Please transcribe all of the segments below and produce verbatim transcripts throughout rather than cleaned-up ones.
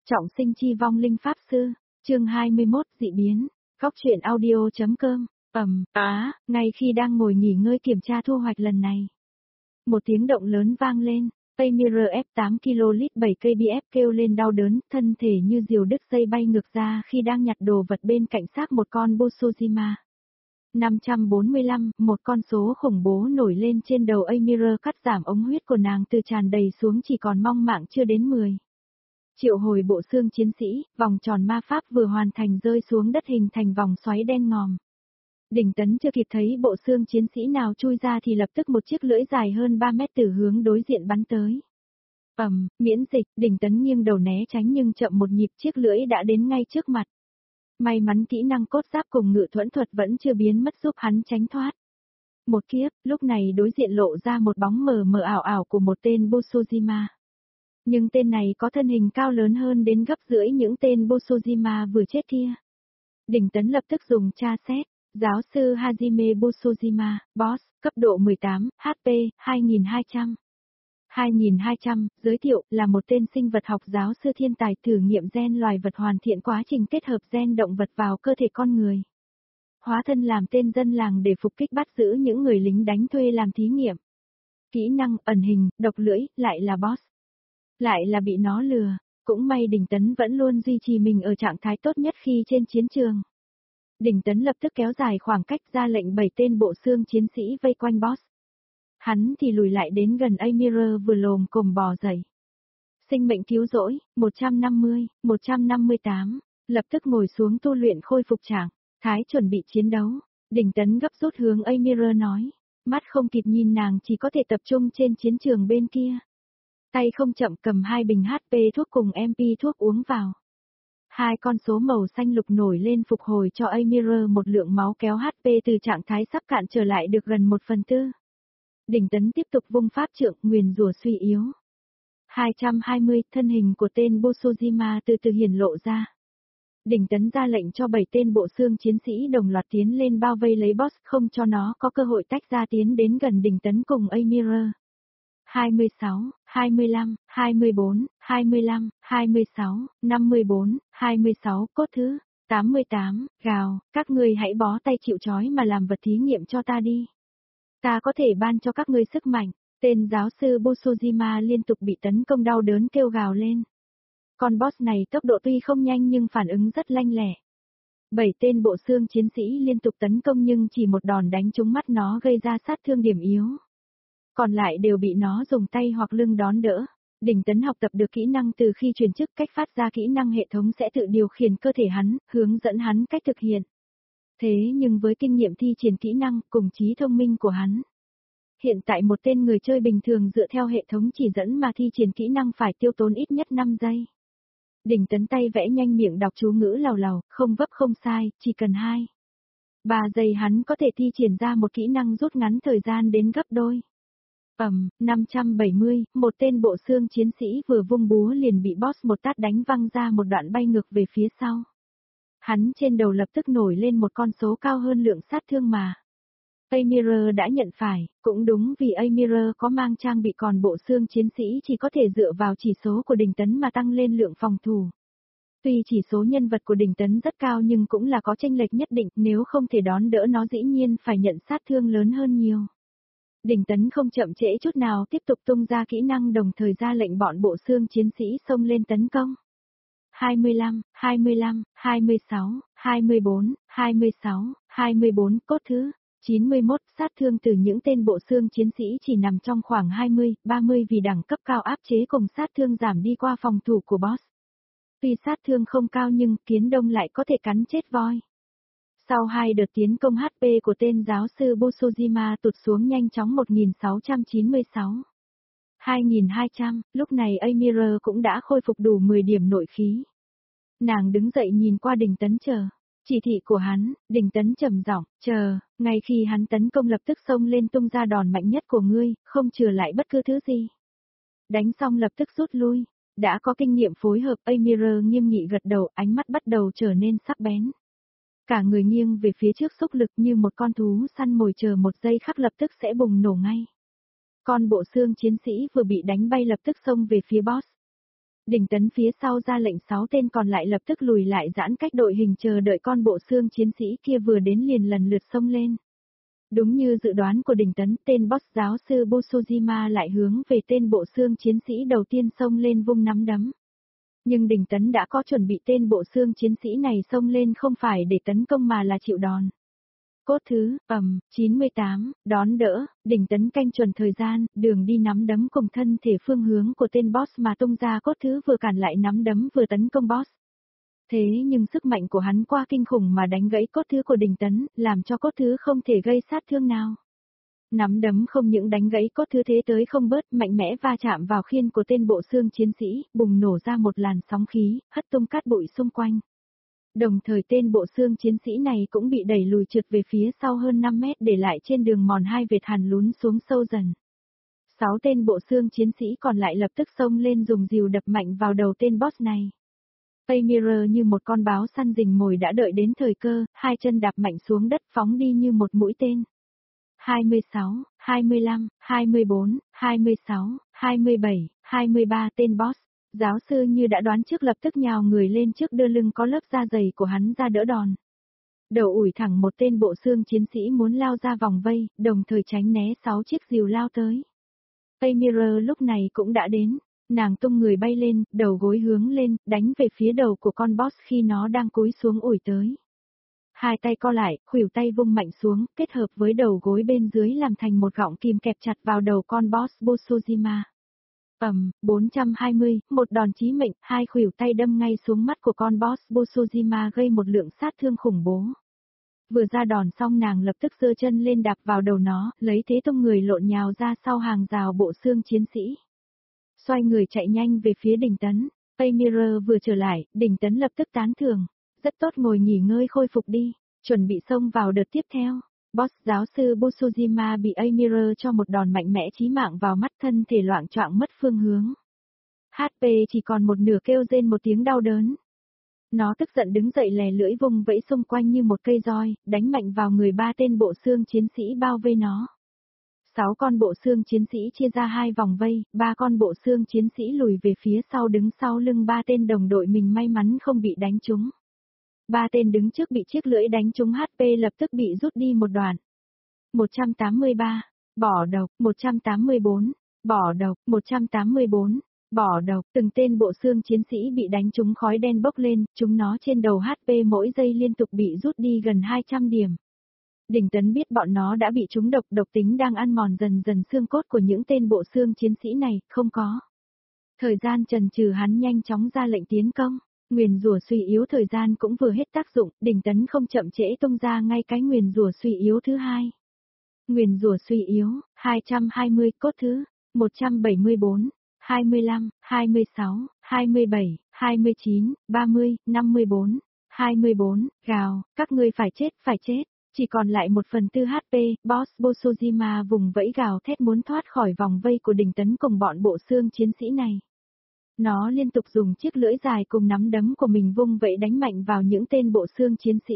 Trọng sinh chi vong linh pháp sư, chương hai mươi mốt dị biến, góc truyện audio.com, ầm, á, ngay khi đang ngồi nghỉ ngơi kiểm tra thu hoạch lần này. Một tiếng động lớn vang lên, Amir ép tám ki lô lít bảy ki lô bát kêu lên đau đớn, thân thể như diều đứt dây bay ngược ra khi đang nhặt đồ vật bên cạnh xác một con Busojima. năm trăm bốn mươi lăm, một con số khủng bố nổi lên trên đầu Amir, cắt giảm ống huyết của nàng từ tràn đầy xuống chỉ còn mong mạng chưa đến mười. Triệu hồi bộ xương chiến sĩ, vòng tròn ma pháp vừa hoàn thành rơi xuống đất hình thành vòng xoáy đen ngòm. Đỉnh Tấn chưa kịp thấy bộ xương chiến sĩ nào chui ra thì lập tức một chiếc lưỡi dài hơn ba mét từ hướng đối diện bắn tới. Ầm, miễn dịch, Đỉnh Tấn nghiêng đầu né tránh nhưng chậm một nhịp, chiếc lưỡi đã đến ngay trước mặt. May mắn kỹ năng cốt giáp cùng ngự thuẫn thuật vẫn chưa biến mất giúp hắn tránh thoát. Một kiếp, lúc này đối diện lộ ra một bóng mờ mờ ảo ảo của một tên Busojima. Nhưng tên này có thân hình cao lớn hơn đến gấp rưỡi những tên Busojima vừa chết kia. Đỉnh Tấn lập tức dùng tra xét, giáo sư Hajime Busojima, boss, cấp độ mười tám, hát pê, hai nghìn hai trăm. hai nghìn hai trăm, giới thiệu, là một tên sinh vật học giáo sư thiên tài thử nghiệm gen loài vật hoàn thiện quá trình kết hợp gen động vật vào cơ thể con người. Hóa thân làm tên dân làng để phục kích bắt giữ những người lính đánh thuê làm thí nghiệm. Kỹ năng, ẩn hình, độc lưỡi, lại là boss. Lại là bị nó lừa, cũng may Đỉnh Tấn vẫn luôn duy trì mình ở trạng thái tốt nhất khi trên chiến trường. Đỉnh Tấn lập tức kéo dài khoảng cách ra lệnh bảy tên bộ xương chiến sĩ vây quanh boss. Hắn thì lùi lại đến gần Amir vừa lồm cồm bò dậy. Sinh mệnh cứu rỗi, một trăm năm mươi, một trăm năm mươi tám, lập tức ngồi xuống tu luyện khôi phục trạng, thái chuẩn bị chiến đấu. Đỉnh Tấn gấp rút hướng Amir nói, mắt không kịp nhìn nàng chỉ có thể tập trung trên chiến trường bên kia. Tay không chậm cầm hai bình hát pê thuốc cùng em pê thuốc uống vào. Hai con số màu xanh lục nổi lên phục hồi cho Amir một lượng máu kéo hát pê từ trạng thái sắp cạn trở lại được gần một phần tư. Đỉnh Tấn tiếp tục vung pháp trượng nguyền rủa suy yếu. hai trăm hai mươi, thân hình của tên Busojima từ từ hiển lộ ra. Đỉnh Tấn ra lệnh cho bảy tên bộ xương chiến sĩ đồng loạt tiến lên bao vây lấy boss, không cho nó có cơ hội tách ra tiến đến gần Đỉnh Tấn cùng Amir. hai mươi sáu, hai mươi lăm, hai mươi bốn, hai mươi lăm, hai mươi sáu, năm mươi bốn, hai mươi sáu, cốt thứ, tám mươi tám, gào, các ngươi hãy bó tay chịu trói mà làm vật thí nghiệm cho ta đi. Ta có thể ban cho các ngươi sức mạnh, tên giáo sư Busojima liên tục bị tấn công đau đớn kêu gào lên. Con boss này tốc độ tuy không nhanh nhưng phản ứng rất lanh lẹ. Bảy tên bộ xương chiến sĩ liên tục tấn công nhưng chỉ một đòn đánh trúng mắt nó gây ra sát thương điểm yếu. Còn lại đều bị nó dùng tay hoặc lưng đón đỡ. Đỉnh Tấn học tập được kỹ năng từ khi truyền chức, cách phát ra kỹ năng hệ thống sẽ tự điều khiển cơ thể hắn, hướng dẫn hắn cách thực hiện. Thế nhưng với kinh nghiệm thi triển kỹ năng cùng trí thông minh của hắn, hiện tại một tên người chơi bình thường dựa theo hệ thống chỉ dẫn mà thi triển kỹ năng phải tiêu tốn ít nhất năm giây. Đỉnh Tấn tay vẽ nhanh miệng đọc chú ngữ lầu lầu, không vấp không sai, chỉ cần hai, ba giây hắn có thể thi triển ra một kỹ năng rút ngắn thời gian đến gấp đôi. Ầm, năm trăm bảy mươi, một tên bộ xương chiến sĩ vừa vung búa liền bị boss một tát đánh văng ra một đoạn bay ngược về phía sau. Hắn trên đầu lập tức nổi lên một con số cao hơn lượng sát thương mà Amir đã nhận phải, cũng đúng vì Amir có mang trang bị còn bộ xương chiến sĩ chỉ có thể dựa vào chỉ số của Đỉnh Tấn mà tăng lên lượng phòng thủ. Tuy chỉ số nhân vật của Đỉnh Tấn rất cao nhưng cũng là có chênh lệch nhất định, nếu không thể đón đỡ nó dĩ nhiên phải nhận sát thương lớn hơn nhiều. Đỉnh Tấn không chậm trễ chút nào tiếp tục tung ra kỹ năng đồng thời ra lệnh bọn bộ xương chiến sĩ xông lên tấn công. hai mươi lăm, hai mươi lăm, hai mươi sáu, hai mươi bốn, hai mươi sáu, hai mươi bốn, cốt thứ, chín mươi mốt, sát thương từ những tên bộ xương chiến sĩ chỉ nằm trong khoảng hai mươi, ba mươi vì đẳng cấp cao áp chế cùng sát thương giảm đi qua phòng thủ của boss. Tuy sát thương không cao nhưng kiến đông lại có thể cắn chết voi. Sau hai đợt tiến công hát pê của tên giáo sư Busojima tụt xuống nhanh chóng một nghìn sáu trăm chín mươi sáu. hai nghìn hai trăm, lúc này Amir cũng đã khôi phục đủ mười điểm nội khí. Nàng đứng dậy nhìn qua Đỉnh Tấn chờ. Chỉ thị của hắn, Đỉnh Tấn trầm giọng, chờ, ngay khi hắn tấn công lập tức xông lên tung ra đòn mạnh nhất của ngươi, không chừa lại bất cứ thứ gì. Đánh xong lập tức rút lui, đã có kinh nghiệm phối hợp Amir nghiêm nghị gật đầu, ánh mắt bắt đầu trở nên sắc bén. Cả người nghiêng về phía trước xúc lực như một con thú săn mồi chờ một giây khắc lập tức sẽ bùng nổ ngay. Con bộ xương chiến sĩ vừa bị đánh bay lập tức xông về phía boss. Đình Tấn phía sau ra lệnh sáu tên còn lại lập tức lùi lại giãn cách đội hình chờ đợi con bộ xương chiến sĩ kia vừa đến liền lần lượt xông lên. Đúng như dự đoán của Đình Tấn, tên boss giáo sư Bosojima lại hướng về tên bộ xương chiến sĩ đầu tiên xông lên vung nắm đấm. Nhưng Đình Tấn đã có chuẩn bị, tên bộ xương chiến sĩ này xông lên không phải để tấn công mà là chịu đòn. Cốt thứ, ầm, chín mươi tám, đón đỡ, Đình Tấn canh chuẩn thời gian, đường đi nắm đấm cùng thân thể phương hướng của tên boss mà tung ra cốt thứ vừa cản lại nắm đấm vừa tấn công boss. Thế nhưng sức mạnh của hắn quá kinh khủng mà đánh gãy cốt thứ của Đình Tấn, làm cho cốt thứ không thể gây sát thương nào. Nắm đấm không những đánh gãy cốt thứ thế tới không bớt, mạnh mẽ va chạm vào khiên của tên bộ xương chiến sĩ, bùng nổ ra một làn sóng khí, hất tung cát bụi xung quanh. Đồng thời tên bộ xương chiến sĩ này cũng bị đẩy lùi trượt về phía sau hơn năm mét, để lại trên đường mòn hai vệt hằn lún xuống sâu dần. Sáu tên bộ xương chiến sĩ còn lại lập tức xông lên dùng rìu đập mạnh vào đầu tên boss này. Amir như một con báo săn rình mồi đã đợi đến thời cơ, hai chân đạp mạnh xuống đất phóng đi như một mũi tên. hai mươi sáu, hai mươi lăm, hai mươi bốn, hai mươi sáu, hai mươi bảy, hai mươi ba tên boss. Giáo sư như đã đoán trước lập tức nhào người lên trước đưa lưng có lớp da dày của hắn ra đỡ đòn. Đầu ủi thẳng một tên bộ xương chiến sĩ muốn lao ra vòng vây, đồng thời tránh né sáu chiếc rìu lao tới. Amir lúc này cũng đã đến, nàng tung người bay lên, đầu gối hướng lên, đánh về phía đầu của con boss khi nó đang cúi xuống ủi tới. Hai tay co lại, khuỷu tay vung mạnh xuống, kết hợp với đầu gối bên dưới làm thành một gọng kìm kẹp chặt vào đầu con boss Bosojima. Ầm, bốn trăm hai mươi, một đòn chí mệnh, hai khuỷu tay đâm ngay xuống mắt của con boss Bosojima gây một lượng sát thương khủng bố. Vừa ra đòn xong nàng lập tức giơ chân lên đạp vào đầu nó, lấy thế tung người lộn nhào ra sau hàng rào bộ xương chiến sĩ. Xoay người chạy nhanh về phía Đình Tấn, Amir vừa trở lại, Đình Tấn lập tức tán thưởng, rất tốt, ngồi nghỉ ngơi khôi phục đi, chuẩn bị xông vào đợt tiếp theo. Boss giáo sư Bosojima bị Amir cho một đòn mạnh mẽ chí mạng vào mắt, thân thể loạng choạng mất phương hướng. hát pê chỉ còn một nửa, kêu rên một tiếng đau đớn. Nó tức giận đứng dậy lè lưỡi vùng vẫy xung quanh như một cây roi, đánh mạnh vào người ba tên bộ xương chiến sĩ bao vây nó. Sáu con bộ xương chiến sĩ chia ra hai vòng vây, ba con bộ xương chiến sĩ lùi về phía sau đứng sau lưng ba tên đồng đội mình may mắn không bị đánh trúng. Ba tên đứng trước bị chiếc lưỡi đánh trúng, hát pê lập tức bị rút đi một đoạn. một trăm tám mươi ba, bỏ độc, một trăm tám mươi bốn, bỏ độc, một trăm tám mươi bốn, bỏ độc, từng tên bộ xương chiến sĩ bị đánh trúng khói đen bốc lên, chúng nó trên đầu hát pê mỗi giây liên tục bị rút đi gần hai trăm điểm. Đình Tấn biết bọn nó đã bị trúng độc, độc tính đang ăn mòn dần dần xương cốt của những tên bộ xương chiến sĩ này, không có thời gian chần chừ, hắn nhanh chóng ra lệnh tiến công. Nguyền rủa suy yếu thời gian cũng vừa hết tác dụng, Đình Tấn không chậm trễ tung ra ngay cái nguyền rủa suy yếu thứ hai. Nguyền rủa suy yếu, hai trăm hai mươi, cốt thứ, một trăm bảy mươi bốn, hai mươi lăm, hai mươi sáu, hai mươi bảy, hai mươi chín, ba mươi, năm mươi bốn, hai mươi bốn, gào, các ngươi phải chết, phải chết. Chỉ còn lại một phần tư hát pê, boss Bosojima vùng vẫy gào thét muốn thoát khỏi vòng vây của Đình Tấn cùng bọn bộ xương chiến sĩ này. Nó liên tục dùng chiếc lưỡi dài cùng nắm đấm của mình vung vẫy đánh mạnh vào những tên bộ xương chiến sĩ.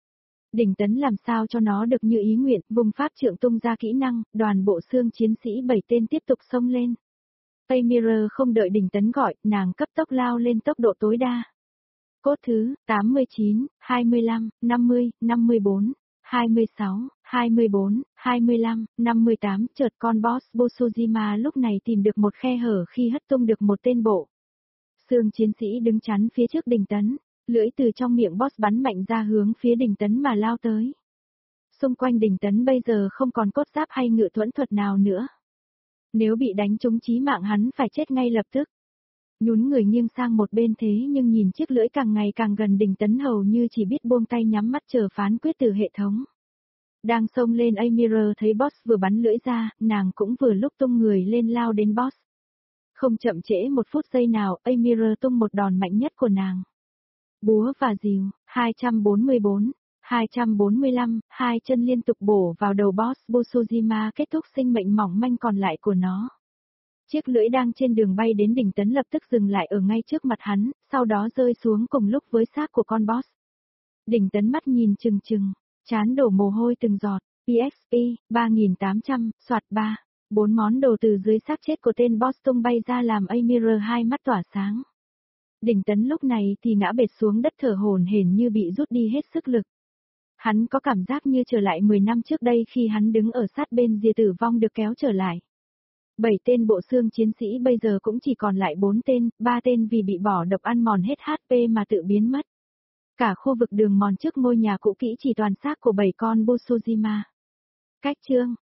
Đình Tấn làm sao cho nó được như ý nguyện, vùng pháp trượng tung ra kỹ năng, đoàn bộ xương chiến sĩ bảy tên tiếp tục xông lên. Amir không đợi Đình Tấn gọi, nàng cấp tốc lao lên tốc độ tối đa. Cốt thứ, tám mươi chín, hai mươi lăm, năm mươi, năm mươi bốn, hai mươi sáu, hai mươi bốn, hai mươi lăm, năm mươi tám, chợt con boss Bosojima lúc này tìm được một khe hở khi hất tung được một tên bộ xương chiến sĩ đứng chắn phía trước Đình Tấn, lưỡi từ trong miệng boss bắn mạnh ra hướng phía Đình Tấn mà lao tới. Xung quanh Đình Tấn bây giờ không còn cốt giáp hay ngự thuẫn thuật nào nữa. Nếu bị đánh trúng chí mạng hắn phải chết ngay lập tức. Nhún người nghiêng sang một bên thế nhưng nhìn chiếc lưỡi càng ngày càng gần, Đình Tấn hầu như chỉ biết buông tay nhắm mắt chờ phán quyết từ hệ thống. Đang xông lên, Amir thấy boss vừa bắn lưỡi ra, nàng cũng vừa lúc tung người lên lao đến boss. Không chậm trễ một phút giây nào, Amir tung một đòn mạnh nhất của nàng. Búa và rìu, hai trăm bốn mươi bốn, hai trăm bốn mươi lăm, hai chân liên tục bổ vào đầu boss Bosojima, kết thúc sinh mệnh mỏng manh còn lại của nó. Chiếc lưỡi đang trên đường bay đến Đình Tấn lập tức dừng lại ở ngay trước mặt hắn, sau đó rơi xuống cùng lúc với xác của con boss. Đình Tấn mắt nhìn chừng chừng, trán đổ mồ hôi từng giọt, e ích pê, ba nghìn tám trăm, soạt ba, bốn món đồ từ dưới xác chết của tên boss tung bay ra làm Amir hai mắt tỏa sáng. Đình Tấn lúc này thì ngã bệt xuống đất thở hổn hển như bị rút đi hết sức lực. Hắn có cảm giác như trở lại mười năm trước đây khi hắn đứng ở sát bên Diệp Tử Vong được kéo trở lại. Bảy tên bộ xương chiến sĩ bây giờ cũng chỉ còn lại bốn tên, ba tên vì bị bỏ độc ăn mòn hết hát pê mà tự biến mất. Cả khu vực đường mòn trước ngôi nhà cũ kỹ chỉ toàn xác của bảy con Busujima. Cách chương